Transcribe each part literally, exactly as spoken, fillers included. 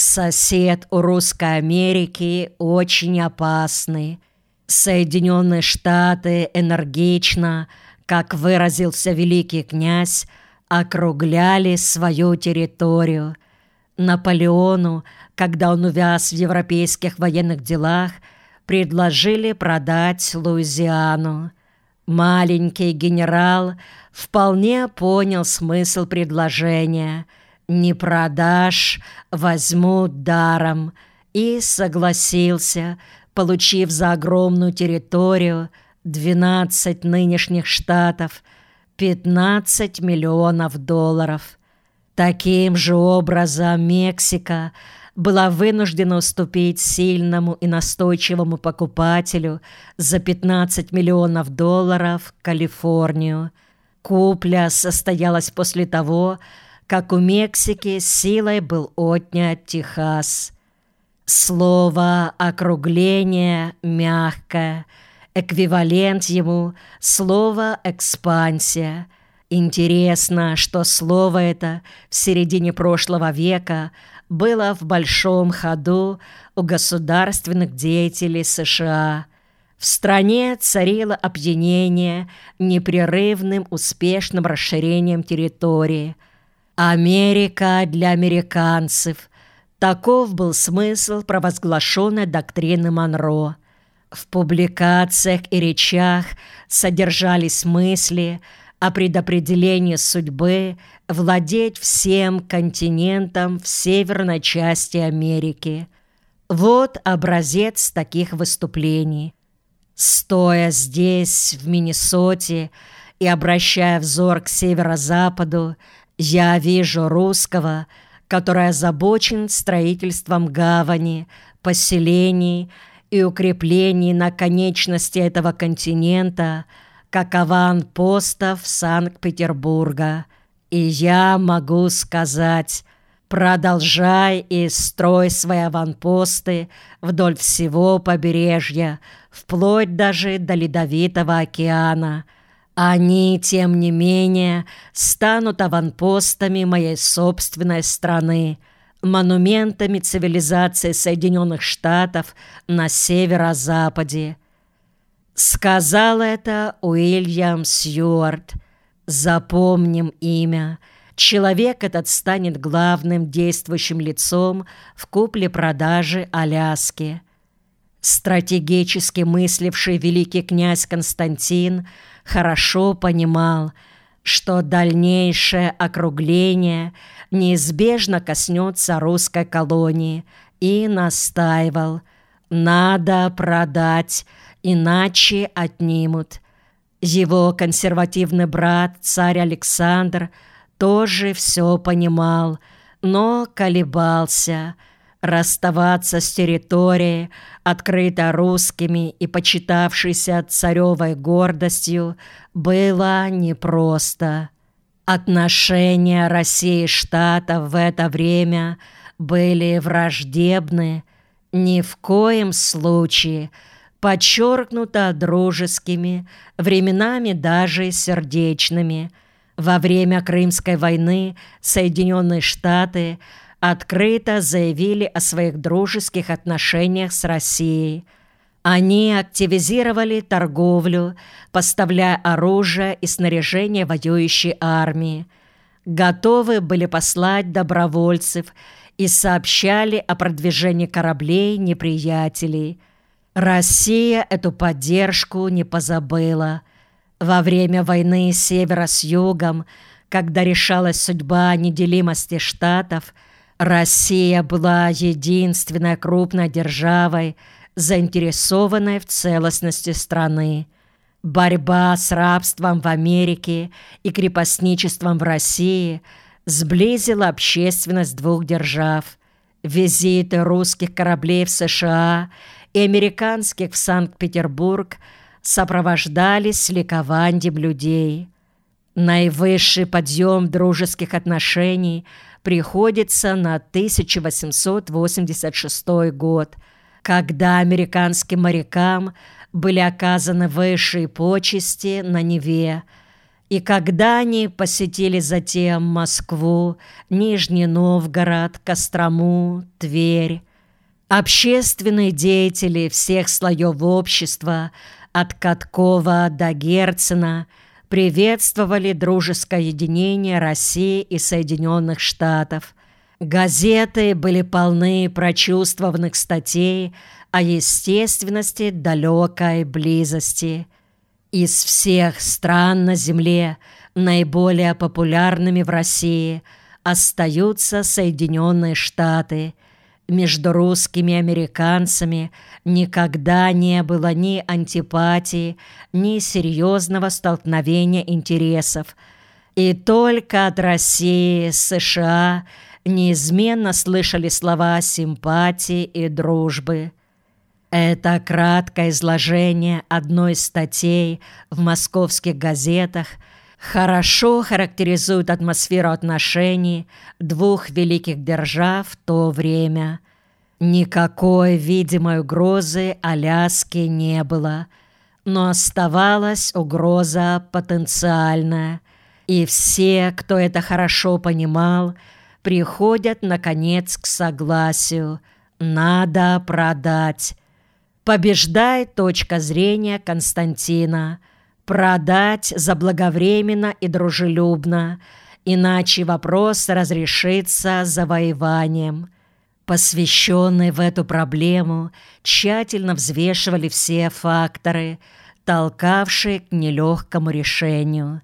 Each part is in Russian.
Сосед у Русской Америки очень опасный. Соединенные Штаты энергично, как выразился великий князь, округляли свою территорию. Наполеону, когда он увяз в европейских военных делах, предложили продать Луизиану. Маленький генерал вполне понял смысл предложения. «Не продашь, возьмут даром», и согласился, получив за огромную территорию двенадцать нынешних штатов пятнадцать миллионов долларов. Таким же образом Мексика была вынуждена уступить сильному и настойчивому покупателю за пятнадцать миллионов долларов Калифорнию. Купля состоялась после того, как у Мексики силой был отнят Техас. Слово «округление» мягкое, эквивалент ему — слово «экспансия». Интересно, что слово это в середине прошлого века было в большом ходу у государственных деятелей США. В стране царило опьянение непрерывным успешным расширением территории. «Америка для американцев» — таков был смысл провозглашенной доктрины Монро. В публикациях и речах содержались мысли о предопределении судьбы владеть всем континентом в северной части Америки. Вот образец таких выступлений. Стоя здесь, в Миннесоте, и обращая взор к северо-западу, я вижу русского, который озабочен строительством гавани, поселений и укреплений на конечности этого континента, как аванпостов Санкт-Петербурга. И я могу сказать: продолжай и строй свои аванпосты вдоль всего побережья, вплоть даже до Ледовитого океана. Они, тем не менее, станут аванпостами моей собственной страны, монументами цивилизации Соединенных Штатов на северо-западе. Сказал это Уильям Сьюарт. Запомним имя. Человек этот станет главным действующим лицом в купле-продаже Аляски. Стратегически мысливший великий князь Константин хорошо понимал, что дальнейшее округление неизбежно коснется русской колонии, и настаивал: надо продать, иначе отнимут. Его консервативный брат, царь Александр, тоже все понимал, но колебался. Расставаться с территорией, открыто русскими и почитавшейся царевой гордостью, было непросто. Отношения России и Штатов в это время были враждебны, ни в коем случае, подчеркнуто дружескими, временами даже сердечными. Во время Крымской войны Соединенные Штаты открыто заявили о своих дружеских отношениях с Россией. Они активизировали торговлю, поставляя оружие и снаряжение воюющей армии. Готовы были послать добровольцев и сообщали о продвижении кораблей неприятелей. Россия эту поддержку не позабыла. Во время войны севера с югом, когда решалась судьба неделимости штатов, Россия была единственной крупной державой, заинтересованной в целостности страны. Борьба с рабством в Америке и крепостничеством в России сблизила общественность двух держав. Визиты русских кораблей в США и американских в Санкт-Петербург сопровождались ликованием людей. Наивысший подъем дружеских отношений приходится на тысяча восемьсот восемьдесят шестой год, когда американским морякам были оказаны высшие почести на Неве, И когда они посетили затем Москву, Нижний Новгород, Кострому, Тверь, общественные деятели всех слоев общества, от Каткова до Герцена, приветствовали дружеское единение России и Соединенных Штатов. Газеты были полны прочувствованных статей о естественности далекой близости. Из всех стран на Земле наиболее популярными в России остаются Соединенные Штаты. Между русскими и американцами никогда не было ни антипатии, ни серьезного столкновения интересов. И только от России, США неизменно слышали слова симпатии и дружбы. Это краткое изложение одной из статей в московских газетах хорошо характеризует атмосферу отношений двух великих держав в то время. Никакой видимой угрозы Аляске не было, но оставалась угроза потенциальная, и все, кто это хорошо понимал, приходят, наконец, к согласию: надо продать. Побеждает точка зрения Константина: продать заблаговременно и дружелюбно, иначе вопрос разрешится завоеванием. Посвященные в эту проблему тщательно взвешивали все факторы, толкавшие к нелегкому решению.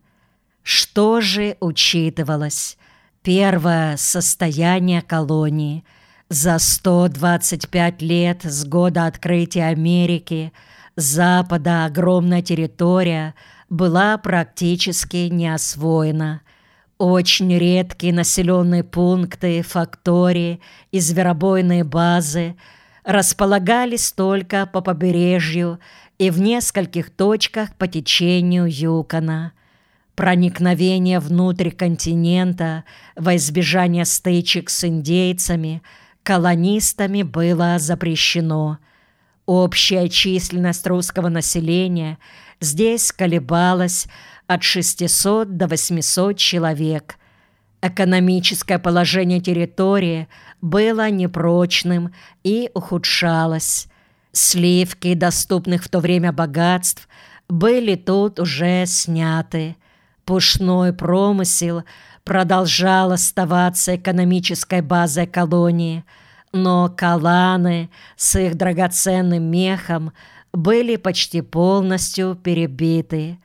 Что же учитывалось? Первое – состояние колонии. За сто двадцать пять лет с года открытия Америки с запада огромная территория была практически не освоена. Очень редкие населенные пункты, фактории и зверобойные базы располагались только по побережью и в нескольких точках по течению Юкона. Проникновение внутрь континента во избежание стычек с индейцами колонистами было запрещено. Общая численность русского населения здесь колебалась от шестисот до восьмисот человек. Экономическое положение территории было непрочным и ухудшалось. Сливки доступных в то время богатств были тут уже сняты. Пушной промысел продолжал оставаться экономической базой колонии, но каланы с их драгоценным мехом были почти полностью перебиты.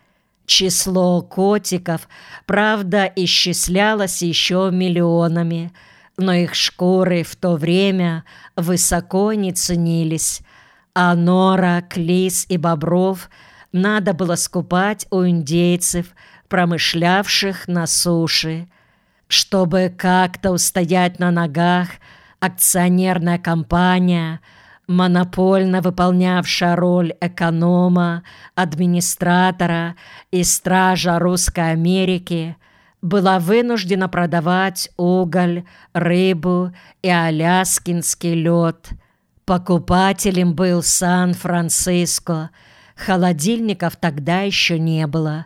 Число котиков, правда, исчислялось еще миллионами, но их шкуры в то время высоко не ценились, а норок, лис и бобров надо было скупать у индейцев, промышлявших на суше. Чтобы как-то устоять на ногах, акционерная компания, монопольно выполнявшая роль эконома, администратора и стража Русской Америки, была вынуждена продавать уголь, рыбу и аляскинский лед. Покупателем был Сан-Франциско, холодильников тогда еще не было.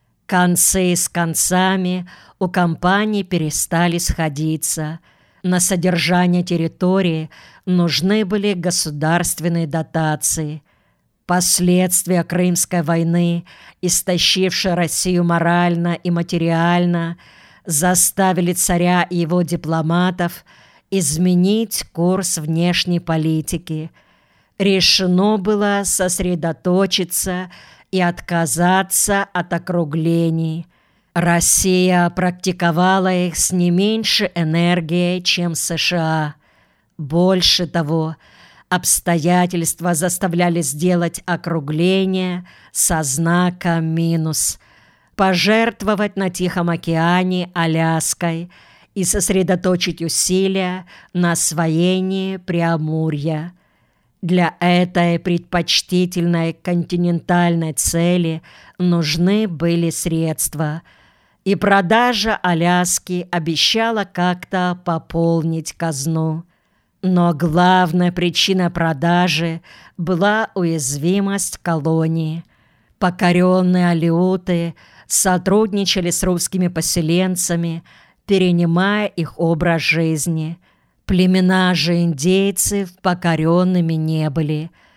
Концы с концами у компаний перестали сходиться. На содержание территории нужны были государственные дотации. Последствия Крымской войны, истощившей Россию морально и материально, заставили царя и его дипломатов изменить курс внешней политики. Решено было сосредоточиться и отказаться от округлений. Россия практиковала их с не меньшей энергией, чем США. Больше того, обстоятельства заставляли сделать округление со знаком минус, пожертвовать на Тихом океане Аляской и сосредоточить усилия на освоении Преамурья. Для этой предпочтительной континентальной цели нужны были средства, и продажа Аляски обещала как-то пополнить казну. Но главной причиной продажи была уязвимость колонии. Покоренные алеуты сотрудничали с русскими поселенцами, перенимая их образ жизни. Племена же индейцев покоренными не были.